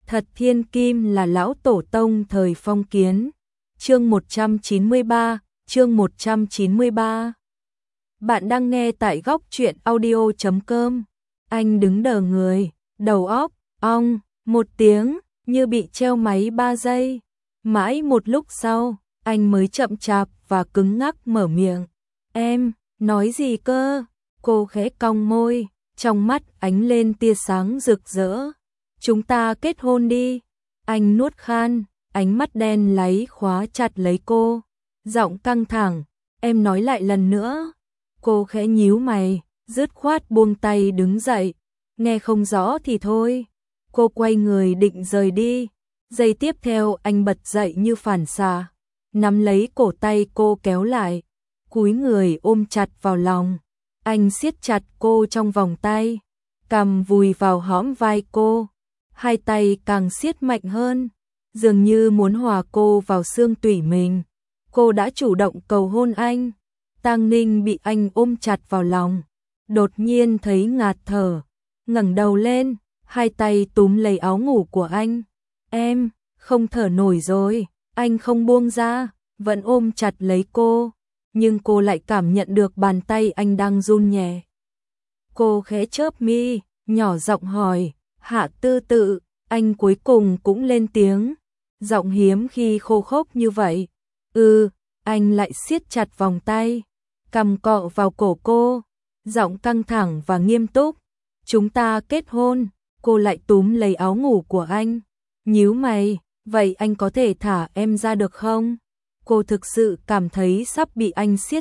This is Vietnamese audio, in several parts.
Thật thiên kim là lão tổ tông thời phong kiến. Chương 193, chương 193. Bạn đang nghe tại góc truyện audio.com. Anh đứng đờ người, đầu óc, ong, một tiếng, như bị treo máy 3 giây. Mãi một lúc sau, anh mới chậm chạp và cứng ngắc mở miệng. Em, nói gì cơ? Cô khẽ cong môi, trong mắt ánh lên tia sáng rực rỡ. Chúng ta kết hôn đi. Anh nuốt khan, ánh mắt đen láy khóa chặt lấy cô. Giọng căng thẳng, em nói lại lần nữa. Cô khẽ nhíu mày, dứt khoát buông tay đứng dậy. Nghe không rõ thì thôi. Cô quay người định rời đi. Giây tiếp theo anh bật dậy như phản xạ, nắm lấy cổ tay cô kéo lại, cúi người ôm chặt vào lòng. Anh siết chặt cô trong vòng tay, cằm vùi vào hõm vai cô, hai tay càng siết mạnh hơn, dường như muốn hòa cô vào xương tủy mình. Cô đã chủ động cầu hôn anh. Tang Ninh bị anh ôm chặt vào lòng, đột nhiên thấy ngạt thở, ngẩng đầu lên, hai tay túm lấy áo ngủ của anh. Em, không thở nổi rồi. Anh không buông ra, vẫn ôm chặt lấy cô, nhưng cô lại cảm nhận được bàn tay anh đang run nhẹ. Cô khẽ chớp mi, nhỏ giọng hỏi, Hạ Tư Tự. Anh cuối cùng cũng lên tiếng, giọng hiếm khi khô khốc như vậy. Anh lại siết chặt vòng tay, cằm cọ vào cổ cô, giọng căng thẳng và nghiêm túc. Chúng ta kết hôn. Cô lại túm lấy áo ngủ của anh, nhíu mày, vậy anh có thể thả em ra được không? Cô thực sự cảm thấy sắp bị anh siết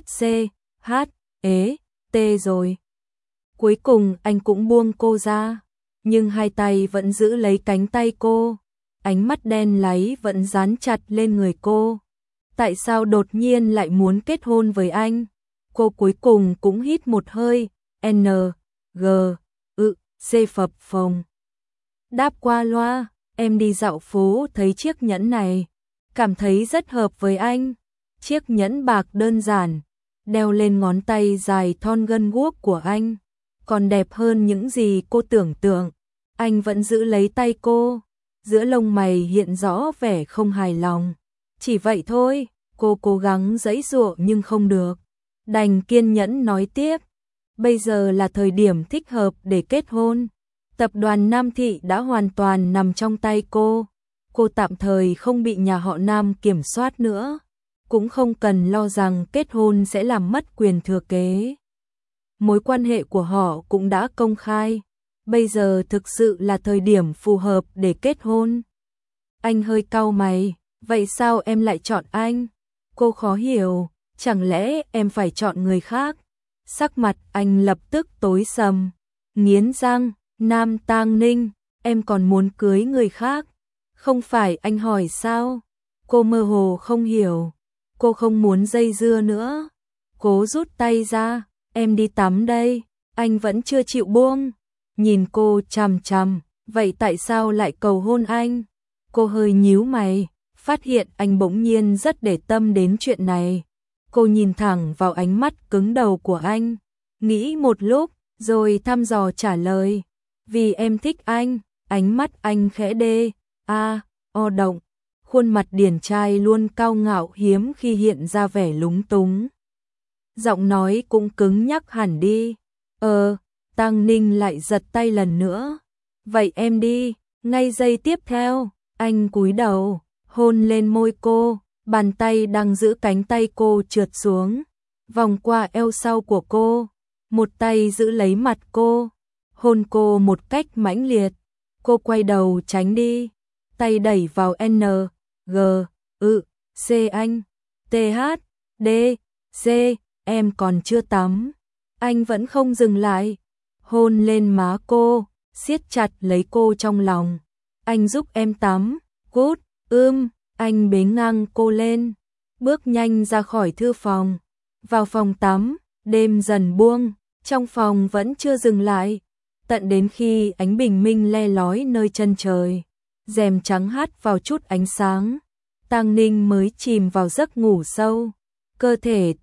tê rồi. Cuối cùng anh cũng buông cô ra, nhưng hai tay vẫn giữ lấy cánh tay cô, ánh mắt đen láy vẫn dán chặt lên người cô. Tại sao đột nhiên lại muốn kết hôn với anh? Cô cuối cùng cũng hít một hơi, phập phồng. Đáp qua loa, em đi dạo phố thấy chiếc nhẫn này, cảm thấy rất hợp với anh. Chiếc nhẫn bạc đơn giản, đeo lên ngón tay dài thon gân guốc của anh, còn đẹp hơn những gì cô tưởng tượng. Anh vẫn giữ lấy tay cô, giữa lông mày hiện rõ vẻ không hài lòng. Chỉ vậy thôi, cô cố gắng giãy giụa nhưng không được, đành kiên nhẫn nói tiếp. Bây giờ là thời điểm thích hợp để kết hôn. Tập đoàn Nam Thị đã hoàn toàn nằm trong tay cô. Cô tạm thời không bị nhà họ Nam kiểm soát nữa, cũng không cần lo rằng kết hôn sẽ làm mất quyền thừa kế. Mối quan hệ của họ cũng đã công khai. Bây giờ thực sự là thời điểm phù hợp để kết hôn. Anh hơi cau mày, vậy sao em lại chọn anh? Cô khó hiểu, chẳng lẽ em phải chọn người khác? Sắc mặt anh lập tức tối sầm, nghiến răng. Nam Tang Ninh, em còn muốn cưới người khác? Không phải anh hỏi sao? Cô mơ hồ không hiểu. Cô không muốn dây dưa nữa. Cố rút tay ra, em đi tắm đây. Anh vẫn chưa chịu buông. Nhìn cô chằm chằm, vậy tại sao lại cầu hôn anh? Cô hơi nhíu mày, phát hiện anh bỗng nhiên rất để tâm đến chuyện này. Cô nhìn thẳng vào ánh mắt cứng đầu của anh, nghĩ một lúc, rồi thăm dò trả lời. Vì em thích anh. Ánh mắt anh khẽ động, khuôn mặt điển trai luôn cao ngạo hiếm khi hiện ra vẻ lúng túng. Giọng nói cũng cứng nhắc hẳn đi. Tang Ninh lại giật tay lần nữa. Vậy em đi. Ngay giây tiếp theo, anh cúi đầu, hôn lên môi cô, bàn tay đang giữ cánh tay cô trượt xuống, vòng qua eo sau của cô, một tay giữ lấy mặt cô, hôn cô một cách mãnh liệt. Cô quay đầu tránh đi, tay đẩy vào anh. Em còn chưa tắm. Anh vẫn không dừng lại, hôn lên má cô, siết chặt lấy cô trong lòng. Anh giúp em tắm. Cút. Anh bế ngang cô lên, bước nhanh ra khỏi thư phòng, vào phòng tắm. Đêm dần buông, trong phòng vẫn chưa dừng lại, tận đến khi ánh bình minh le lói nơi chân trời, rèm trắng hắt vào chút ánh sáng, Tang Ninh mới chìm vào giấc ngủ sâu. Cơ thể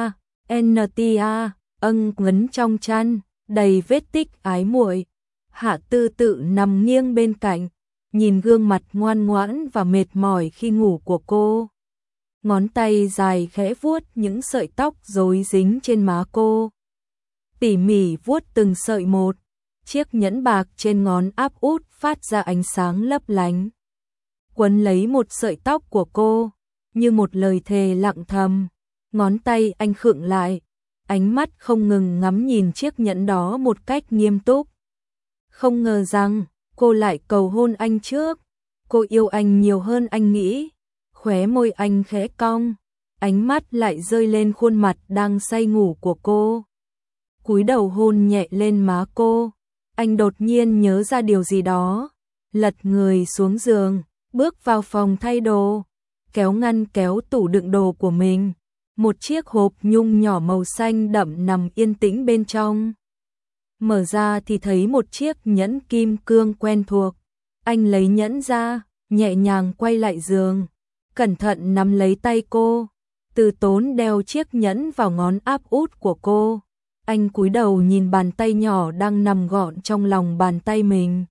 ngấn trong chăn, đầy vết tích ái muội. Hạ Tư Tự nằm nghiêng bên cạnh, nhìn gương mặt ngoan ngoãn và mệt mỏi khi ngủ của cô. Ngón tay dài khẽ vuốt những sợi tóc rối dính trên má cô. Tỉ mỉ vuốt từng sợi một, chiếc nhẫn bạc trên ngón áp út phát ra ánh sáng lấp lánh. Quấn lấy một sợi tóc của cô, như một lời thề lặng thầm. Ngón tay anh khựng lại, ánh mắt không ngừng ngắm nhìn chiếc nhẫn đó một cách nghiêm túc. Không ngờ rằng, cô lại cầu hôn anh trước. Cô yêu anh nhiều hơn anh nghĩ. Khóe môi anh khẽ cong, ánh mắt lại rơi lên khuôn mặt đang say ngủ của cô. Cúi đầu hôn nhẹ lên má cô. Anh đột nhiên nhớ ra điều gì đó, lật người xuống giường, bước vào phòng thay đồ, kéo ngăn kéo tủ đựng đồ của mình. Một chiếc hộp nhung nhỏ màu xanh đậm nằm yên tĩnh bên trong. Mở ra thì thấy một chiếc nhẫn kim cương quen thuộc. Anh lấy nhẫn ra, nhẹ nhàng quay lại giường, cẩn thận nắm lấy tay cô, từ tốn đeo chiếc nhẫn vào ngón áp út của cô. Anh cúi đầu nhìn bàn tay nhỏ đang nằm gọn trong lòng bàn tay mình.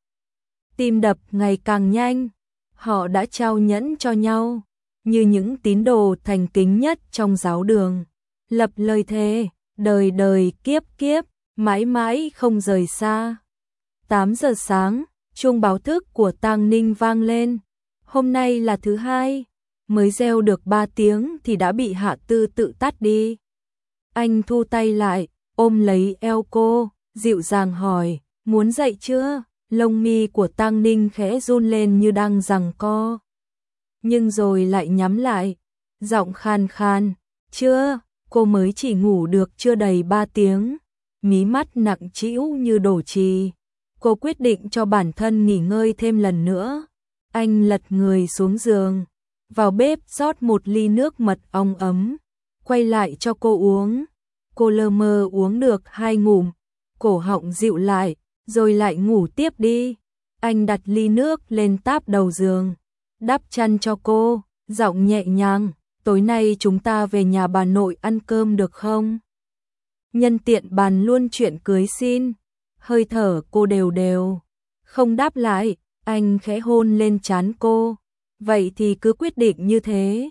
Tim đập ngày càng nhanh. Họ đã trao nhẫn cho nhau, như những tín đồ thành kính nhất trong giáo đường. Lập lời thề, đời đời kiếp kiếp, mãi mãi không rời xa. 8 giờ sáng, chuông báo thức của Tang Ninh vang lên. Hôm nay là thứ hai, mới reo được 3 tiếng thì đã bị Hạ Tư tự tắt đi. Anh thu tay lại, ôm lấy eo cô, dịu dàng hỏi, muốn dậy chưa? Lông mi của Tang Ninh khẽ run lên như đang giằng co. Nhưng rồi lại nhắm lại, giọng khan khan, chưa, cô mới chỉ ngủ được chưa đầy 3 tiếng. Mí mắt nặng trĩu như đổ chì. Cô quyết định cho bản thân nghỉ ngơi thêm lần nữa. Anh lật người xuống giường, vào bếp rót một ly nước mật ong ấm, quay lại cho cô uống. Cô lơ mơ uống được 2 ngụm, cổ họng dịu lại, rồi lại ngủ tiếp đi. Anh đặt ly nước lên táp đầu giường, đắp chăn cho cô, giọng nhẹ nhàng, tối nay chúng ta về nhà bà nội ăn cơm được không? Nhân tiện bàn luôn chuyện cưới xin. Hơi thở cô đều đều, không đáp lại. Anh khẽ hôn lên trán cô, vậy thì cứ quyết định như thế.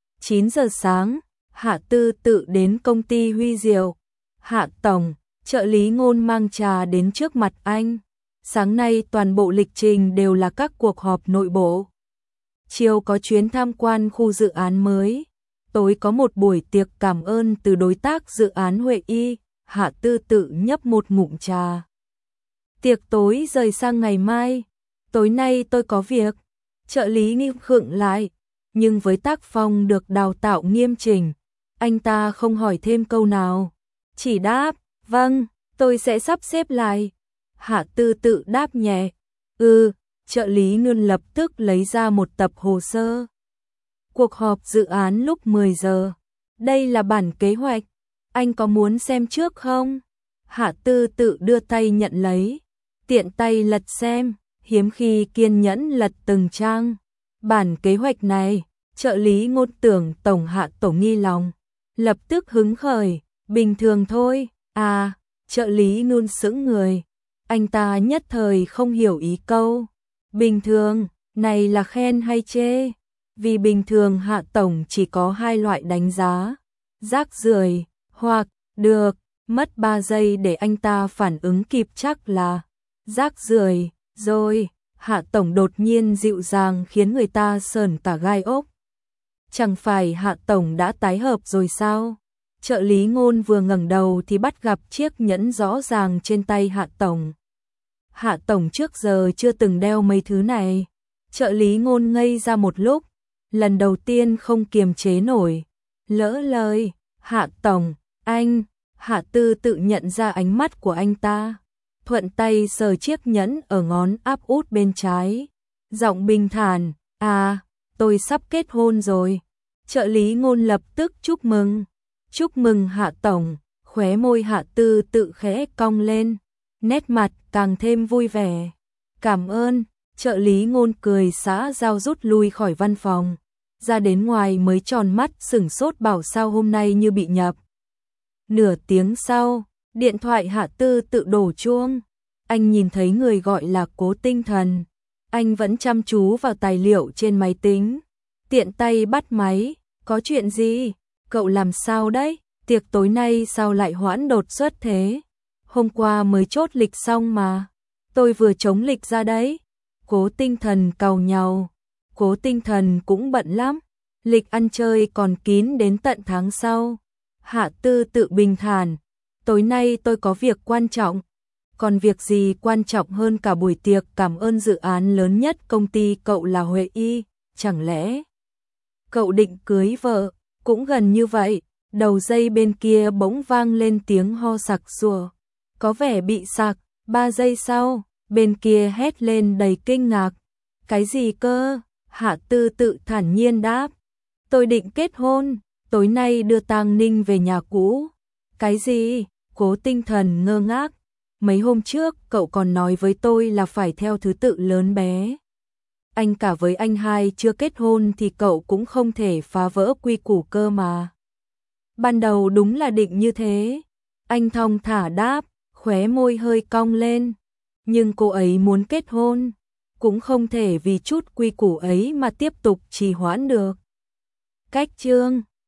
9 giờ sáng, Hạ Tư tự đến công ty Huy Diệu. Hạ tổng, trợ lý Ngôn mang trà đến trước mặt anh. Sáng nay toàn bộ lịch trình đều là các cuộc họp nội bộ. Chiều có chuyến tham quan khu dự án mới. Tối có một buổi tiệc cảm ơn từ đối tác dự án Huệ Y. Hạ Tư tự nhấp một ngụm trà. Tiệc tối rời sang ngày mai. Tối nay tôi có việc. Trợ lý nghiêm khựng lại. Nhưng với tác phong được đào tạo nghiêm chỉnh, anh ta không hỏi thêm câu nào. Chỉ đáp, vâng, tôi sẽ sắp xếp lại. Hạ Tư tự đáp nhẹ. Trợ lý ngân lập tức lấy ra một tập hồ sơ. Cuộc họp dự án lúc 10 giờ. Đây là bản kế hoạch. Anh có muốn xem trước không? Hạ Tư tự đưa tay nhận lấy. Tiện tay lật xem, hiếm khi kiên nhẫn lật từng trang. Bản kế hoạch này, trợ lý Ngôn tưởng tổng Hạ tổ nghi lòng. Lập tức hứng khởi, bình thường thôi. À, trợ lý Ngôn sững người. Anh ta nhất thời không hiểu ý câu. Bình thường, này là khen hay chê? Vì bình thường Hạ tổng chỉ có 2 loại đánh giá. Rác rưởi hoặc được, mất 3 giây để anh ta phản ứng kịp chắc là rác rưởi. Rồi, Hạ tổng đột nhiên dịu dàng khiến người ta sởn cả gai ốc. Chẳng phải Hạ tổng đã tái hợp rồi sao? Trợ lý Ngôn vừa ngẩng đầu thì bắt gặp chiếc nhẫn rõ ràng trên tay Hạ tổng. Hạ tổng trước giờ chưa từng đeo mấy thứ này. Trợ lý Ngôn ngây ra một lúc, lần đầu tiên không kiềm chế nổi, lỡ lời, Hạ tổng, anh. Hạ Tư tự nhận ra ánh mắt của anh ta, thuận tay sờ chiếc nhẫn ở ngón áp út bên trái, giọng bình thản, à, tôi sắp kết hôn rồi. Trợ lý Ngôn lập tức chúc mừng. Chúc mừng Hạ tổng. Khóe môi Hạ Tư tự khẽ cong lên, nét mặt càng thêm vui vẻ. Cảm ơn. Trợ lý Ngôn cười xã giao rút lui khỏi văn phòng, ra đến ngoài mới tròn mắt sửng sốt bảo sao hôm nay như bị nhập. Nửa tiếng sau, điện thoại Hạ Tư tự đổ chuông. Anh nhìn thấy người gọi là Cố Tinh Thần. Anh vẫn chăm chú vào tài liệu trên máy tính, tiện tay bắt máy, có chuyện gì? Cậu làm sao đấy? Tiệc tối nay sao lại hoãn đột xuất thế? Hôm qua mới chốt lịch xong mà. Tôi vừa chống lịch ra đấy. Cố Tinh Thần càu nhàu. Cố Tinh Thần cũng bận lắm. Lịch ăn chơi còn kín đến tận tháng sau. Hạ Tư tự bình thản. Tối nay tôi có việc quan trọng. Còn việc gì quan trọng hơn cả buổi tiệc cảm ơn dự án lớn nhất công ty cậu là Huệ Y? Chẳng lẽ cậu định cưới vợ? Cũng gần như vậy. Đầu dây bên kia bỗng vang lên tiếng ho sặc sụa. Có vẻ bị sặc. 3 giây sau, bên kia hét lên đầy kinh ngạc. Cái gì cơ? Hạ Tư tự thản nhiên đáp. Tôi định kết hôn, tối nay đưa Tang Ninh về nhà cũ. Cái gì? Cố Tinh Thần ngơ ngác. Mấy hôm trước cậu còn nói với tôi là phải theo thứ tự lớn bé. Anh cả với anh hai chưa kết hôn thì cậu cũng không thể phá vỡ quy củ cơ mà. Ban đầu đúng là định như thế. Anh thong thả đáp, khóe môi hơi cong lên. Nhưng cô ấy muốn kết hôn, cũng không thể vì chút quy củ ấy mà tiếp tục trì hoãn được. Cách chương